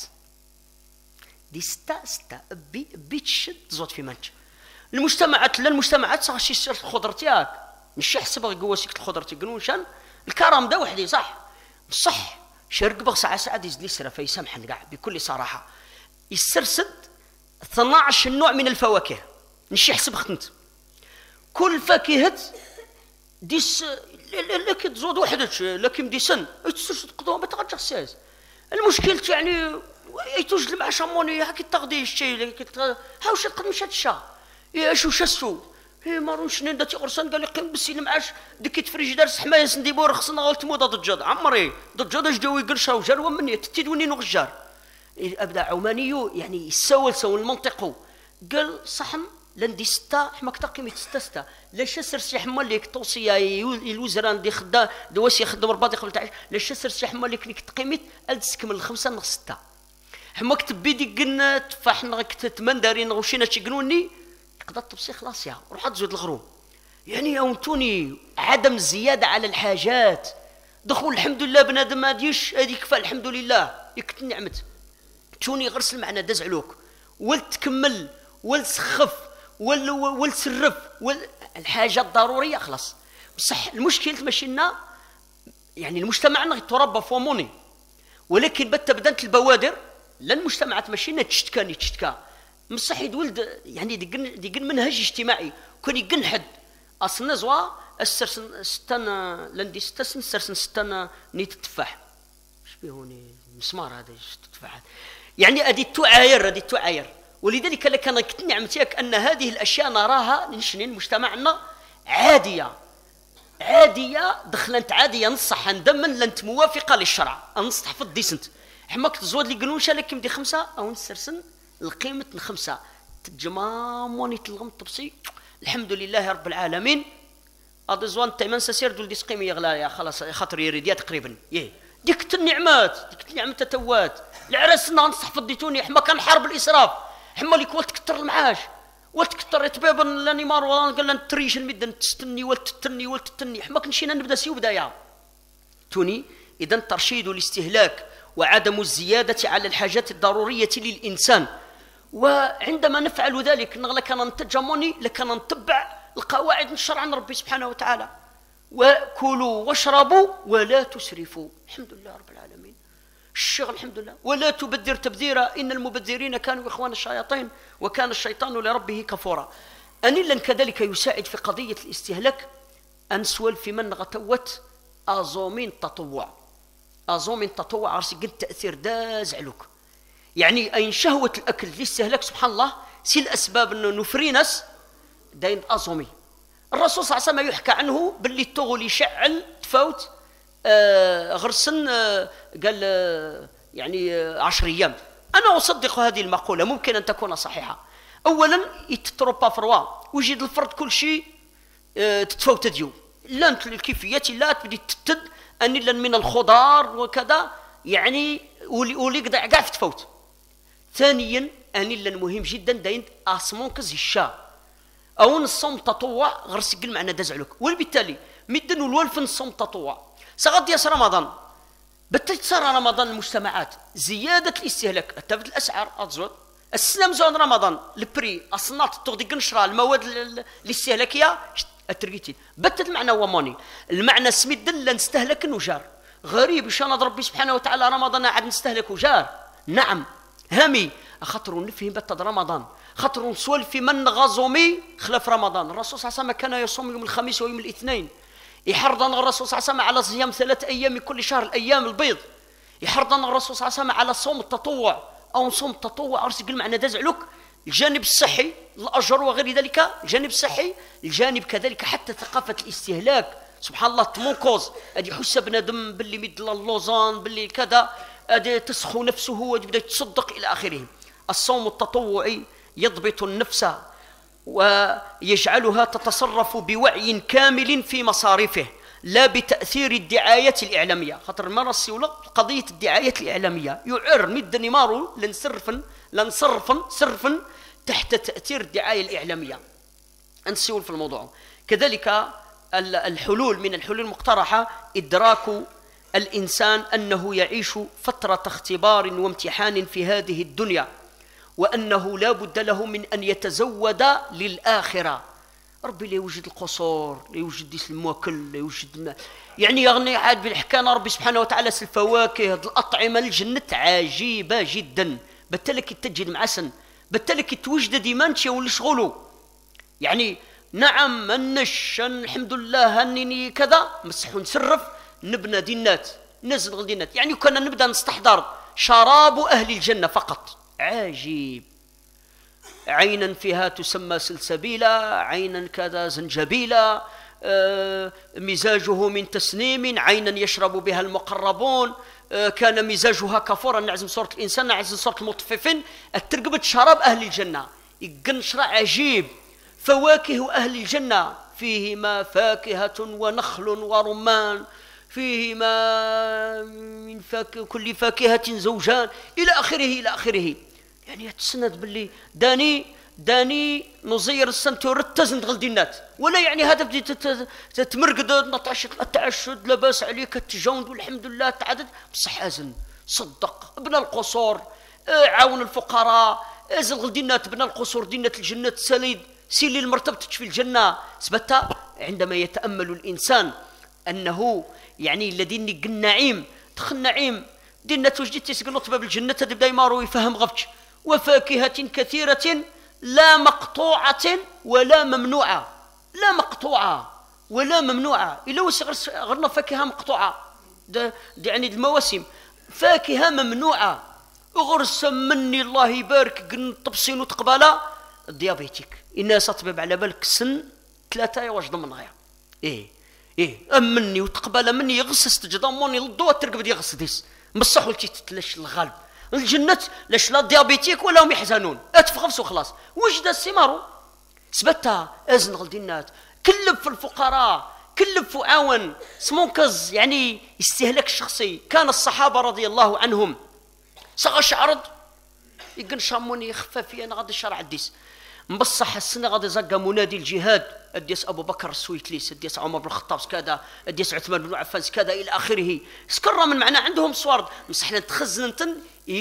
دي سته سته بي بيتشد زوت في منج المجتمعات لا المجتمعات صار شي الخضر تاعك مش يحسب قواسيك الخضر تقنون شان الكرم ده وحدي صح صح شرق بغ ساعه ساعه يزيد يسرى فيسامحن كاع بكل صراحه يسترسد اثناعش نوع من الفواكه نشي يحسب خنت كل فاكهه ديس لكن تزود وحدك لكن دي سن تسترسد قدوه ما ترجع الساز المشكل يعني يتوجد مع شموني هاكي تغدي الشيء هاوش تقدم شاد الشا يا شو شسو هي مارونش نين داتي غرسان قال لي قيم بالسين معاش دكيت فريج دارس حمايه سنديبور خصنا غلط موضه ضجاد عمري ضجاد اش جاوي قرشه وجار ومني تتدوني نغجار ابدا عمانيو يعني يسول سول المنطقه قال صحن لندي سته حماك تقيمي سته سته لاش سرسي حمالك توصيه الوزران دي خدا دواسي يخدم رباطي قبل تعيش لاش سرسي حمالك ليك تقيميت التسكمل الخمسه نغ سته حماك تبيدي قلنا تفاح نغك تمندرين غوشينا تشقنوني قضى التبصي خلاص يا روح تزود الغروم يعني اونتوني عدم الزياده على الحاجات دخول الحمد لله بنادم ما ديش هذيك كفى الحمد لله يكت نعمت توني غرس المعنى داز علوك ولتكمل ولتسخف ول ولتسرف والحاجه الضروريه خلاص بصح المشكل تمشينا يعني المجتمع يتربى فوموني ولكن بت بدات البوادر لا المجتمع تمشينا تشتكاني تشتكا مصح يدولد يعني ديقن ديقن منهج اجتماعي كون يقن حد اصلا زوا السرسن ستان لندي ستسن سرسن ستان نيت التفاح شبيهوني مسمار هذا التفاحات يعني ادي تعاير ادي تعاير ولذلك كان كنت نعمتك ان هذه الاشياء نراها نشنين مجتمعنا عاديه عاديه دخلت عاديه نصح ندمن لنت موافقه للشرع نص تحفظ ديسنت حماك تزود لي قنوشه لكن دي خمسه او نسرسن القيمة الخمسة تجماموني تلغم تبصي الحمد لله رب العالمين. أضزوان تيمن سسير دول ديسقيم يغلا يا خلاص خاطر يريد تقريبا يه ديك النعمات ديك النعمة تتوات العرس ننصح فضيتوني حما كان حرب الإسراف حما ليك ولت كتر المعاش ولت كتر يتبابا لاني مار ولا قال لنا تريش المدة تستني ولت تتني ولت تتني حما كنشينا نبدا سيو بداية توني. إذا ترشيد الاستهلاك وعدم الزيادة على الحاجات الضرورية للإنسان. وعندما نفعل ذلك لكان نتجموني لكان نتبع القواعد من شرع ربي سبحانه وتعالى. وكلوا واشربوا ولا تسرفوا. الحمد لله رب العالمين. الشغل الحمد لله. ولا تبذر تبذيرا إن المبذرين كانوا إخوان الشياطين وكان الشيطان لربه كفورا. أنيلا كذلك يساعد في قضية الاستهلاك أنسول في من غتوت أزومين تطوع أزومين تطوع عرسي قد تأثير داز علوك. يعني أين شهوة الأكل للاستهلاك سبحان الله سي الأسباب أنه نفرينس داين أزومي. الرسول صلى الله عليه وسلم يحكى عنه باللي التغل يشعل تفوت آه غرسن آه قال آه يعني آه عشر أيام. أنا أصدق هذه المقولة ممكن أن تكون صحيحة. أولا يتتروبا فروا ويجد الفرد كل شيء آه تتفوت ديو لا الكيفيات لا تبدي تتد أني لن من الخضار وكذا يعني ولي قدع قاع تفوت. ثانيا أني لن مهم جدا داين أسمونكز الشا أو نصوم تطوع غير سجل معنا دزعلك. وبالتالي مدن والولف نصوم تطوع سغد ياس رمضان بالتالي صار رمضان المجتمعات زيادة الاستهلاك ارتفعت الأسعار أتزود السلام زون رمضان البري أصنات تغدي قنشرة المواد الاستهلاكية الترقيتين بتت المعنى وماني المعنى سميد لا نستهلك النجار غريب إن شاء الله ربي سبحانه وتعالى رمضان عاد نستهلك وجار. نعم هامي خاطر نفهم بتد رمضان خاطر نسولف في من غزومي خلاف رمضان. الرسول صلى الله عليه وسلم كان يصوم يوم الخميس ويوم الاثنين. يحرضنا الرسول صلى الله عليه وسلم على صيام ثلاث أيام من كل شهر الأيام البيض. يحرضنا الرسول صلى الله عليه وسلم على صوم التطوع أو صوم التطوع أرسل معنى دزعلك الجانب الصحي الأجر وغير ذلك الجانب الصحي الجانب كذلك حتى ثقافة الاستهلاك سبحان الله تمونكوز أدي يحس بنادم باللي مدل اللوزان باللي كذا أدي تسخو نفسه ويبدأ يتصدق إلى آخره. الصوم التطوعي يضبط النفس ويجعلها تتصرف بوعي كامل في مصارفه لا بتأثير الدعايات الإعلامية. خاطر مرة السيولة قضية الدعايات الإعلامية يعر مد نمارو لنصرفن لنصرفن صرفن تحت تأثير الدعاية الإعلامية. نسيول في الموضوع. كذلك الحلول من الحلول المقترحة إدراك الإنسان أنه يعيش فترة اختبار وامتحان في هذه الدنيا وأنه لا بد له من أن يتزود للآخرة. ربي لا يوجد القصور لا يوجد المواكل لا يوجد يعني يغني عاد بالحكايه ربي سبحانه وتعالى الفواكه الأطعمة الجنة عجيبة جدا بالتالي تجد معسن بالتالي توجد ديما شي ولا شغلو يعني نعم منش الحمد لله هنيني كذا مسحو نسرف نبنى دينات نزل غل دينات يعني كنا نبدا نستحضر شراب أهل الجنة فقط. عجيب. عينا فيها تسمى سلسبيلا عينا كذا زنجبيلا آه مزاجه من تسنيم عينا يشرب بها المقربون آه كان مزاجها كفورا نعزم صورة الإنسان نعزم صورة المطففين الترقبة شراب أهل الجنة يقنشر عجيب. فواكه أهل الجنة فيهما فاكهة ونخل ورمان فيهما من فاكهة كل فاكهة زوجان إلى آخره إلى آخره. يعني يتسند باللي داني داني نزير السنة ترتز ندغل دينات ولا يعني هذا بدي تتمرقد نطعش التعشد لباس عليك تجوند والحمد لله تعدد بصح أزن صدق ابن القصور عاون الفقراء ازل دينات ابن القصور دينات الجنة سليد سيلي المرتبة في الجنة سبتا. عندما يتأمل الإنسان أنه يعني الذين قل نعيم دخل نعيم دينة وجدت تسقل باب الجنة تبدأ يمارو يفهم غفتش وفاكهة كثيرة لا مقطوعة ولا ممنوعة لا مقطوعة ولا ممنوعة إلا غرنا فاكهة مقطوعة ده, ده يعني المواسم فاكهة ممنوعة غرس مني الله يبارك قن طبسين وتقبالا الديابيتيك الناس تطبب على بالك سن ثلاثة يواجد من غير إيه إيه أمني وتقبل مني يغسس تجضموني للضوء ترقب دي يغسس ديس مصح ولتي تتلش الغالب الجنة لاش لا ديابيتيك ولا هم يحزنون اتفخفسوا خلاص وجد السمارو ثبتها ازن غلدينات كلف في الفقراء كلف في عاون سمونكز يعني استهلاك الشخصي. كان الصحابة رضي الله عنهم صغى شعرض يقن شاموني خفافية أنا غادي الشرع الديس مبصح السنة غادي زقا منادي الجهاد اديس أبو بكر السويتليس اديس عمر بن الخطاب كذا اديس عثمان بن عفان كذا إلى آخره. سكر من معنى عندهم صوارد مسحنا تخزنتن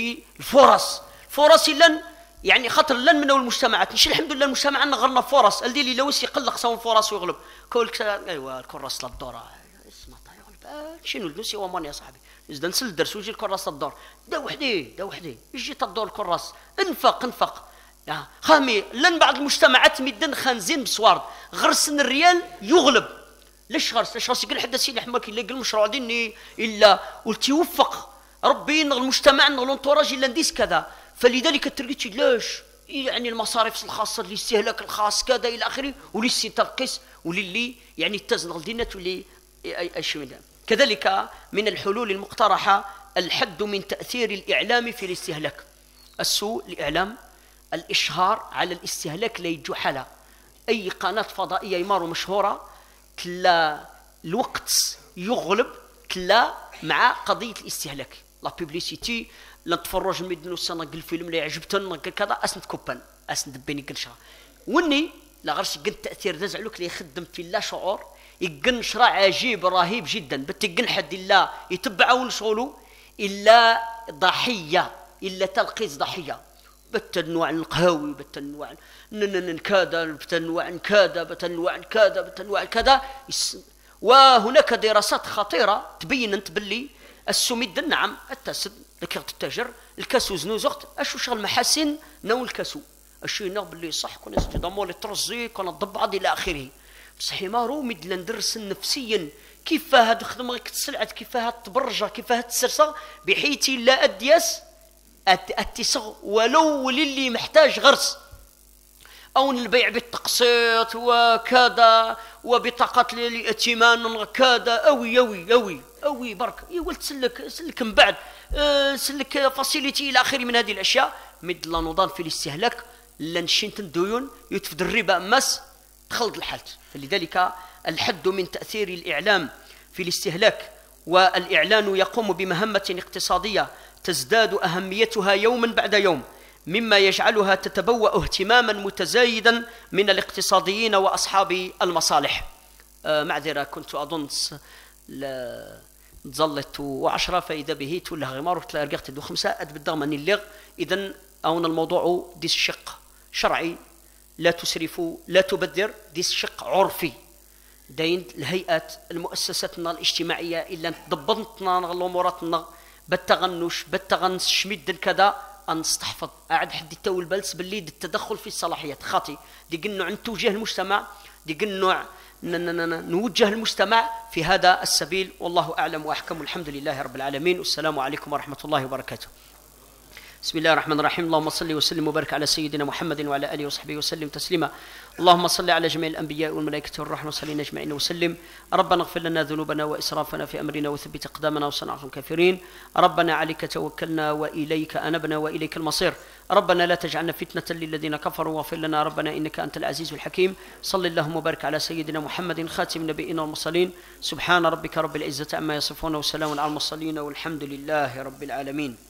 الفرص فرص لن يعني خاطر لن منو المجتمعات نشي الحمد لله المجتمع عندنا غرنا فرص اللي اللي لوس يقلق سوا فرص ويغلب كل ايوا الكراس للدور اسمع طيب شنو الدوسي ومان يا صاحبي إذا نسل الدرس ويجي الكراس للدور دا وحدي دا وحدي يجي تدور الكراس انفق انفق يا خامي لن بعض المجتمعات مدن خانزين بسوارد غرسن الريال يغلب ليش غرس ليش غرس يقول حدا سيدي حماك اللي يقول المشروع ديني الا ولتيوفق ربي المجتمع الانطوراج الا نديس كذا. فلذلك التركيتي ليش يعني المصاريف الخاصه للاستهلاك الخاص كذا الى اخره ولسي ترقص وللي يعني تزنغ دينات ولي ايش كذلك من الحلول المقترحه الحد من تاثير الاعلام في الاستهلاك. السوء الاعلام الاشهار على الاستهلاك لا يجو حاله اي قناه فضائيه يمارو مشهوره تلا الوقت يغلب تلا مع قضيه الاستهلاك لا بيبليسيتي لا تفرج ميدن السنه قل فيلم لا عجبتن كذا اسند كوبان اسند بيني قل شرا وني لا غير قن التاثير ذا زعلوك اللي يخدم في لا شعور يقن شرع عجيب رهيب جدا بتقن حد الله يتبعون شغله الا ضحيه الا تلقيس ضحيه بتنوع القهاوي بتنوع كذا بتنوع كذا بتنوع كذا بتنوع كذا. وهناك دراسات خطيره تبينت باللي السميد نعم التسد ذكرت التاجر الكاسو زنوزخت اشو شغل محاسن نو الكاسو اشي نو باللي صح كنا استضاموا للترزي كنا ضبعض الى اخره بصح ما رو مد ندرس نفسيا كيف هاد خدمه كتسلعت كيف هاد تبرجه كيف هاد تسرسه بحيث لا ادياس التسغ ولو للي محتاج غرس او البيع بالتقسيط وكذا وبطاقات الائتمان كذا اوي اوي اوي اوي برك يولد سلك سلك من بعد أه سلك فاسيليتي الى اخره من هذه الاشياء مد لا نضال في الاستهلاك لنشنت الديون يتفد الربا مس تخلط الحالت. فلذلك الحد من تاثير الاعلام في الاستهلاك والاعلان يقوم بمهمه اقتصاديه تزداد اهميتها يوما بعد يوم مما يجعلها تتبوأ اهتماما متزايدا من الاقتصاديين واصحاب المصالح. أه معذره كنت اظن ظلت وعشرة فإذا به تولها غمار وتلا رققت دو خمسة أد بالضغم أن اللغ. إذن أون الموضوع ديس شق شرعي لا تسرفوا لا تبذر ديس شق عرفي دين الهيئات المؤسساتنا الاجتماعية إلا ضبطنا الأموراتنا بالتغنش بالتغنس شميد كذا أن نستحفظ أعد حد التو البلس باللي التدخل في الصلاحيات خاطي دي قلنا عن توجيه المجتمع دي قلنا نوجه المجتمع في هذا السبيل. والله أعلم وأحكم. الحمد لله رب العالمين والسلام عليكم ورحمة الله وبركاته. بسم الله الرحمن الرحيم. اللهم صل وسلم وبارك على سيدنا محمد وعلى آله وصحبه وسلم تسليما. اللهم صل على جميع الأنبياء والملائكة والروح والمرسلين أجمعين وسلم. ربنا اغفر لنا ذنوبنا وإسرافنا في أمرنا وثبت أقدامنا وصنع الكافرين. ربنا عليك توكلنا وإليك أنبنا وإليك المصير. ربنا لا تجعلنا فتنة للذين كفروا واغفر لنا ربنا إنك أنت العزيز الحكيم. صل اللهم وبارك على سيدنا محمد خاتم النبيين والمرسلين. سبحان ربك رب العزة عما يصفون وسلام على المرسلين والحمد لله رب العالمين.